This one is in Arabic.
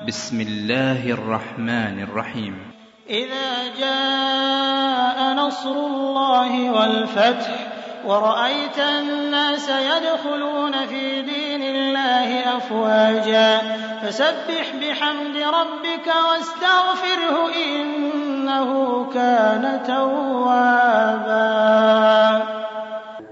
بسم الله الرحمن الرحيم. إذا جاء نصر الله والفتح ورأيت الناس يدخلون في دين الله أفواجا فسبح بحمد ربك واستغفره إنه كان توابا.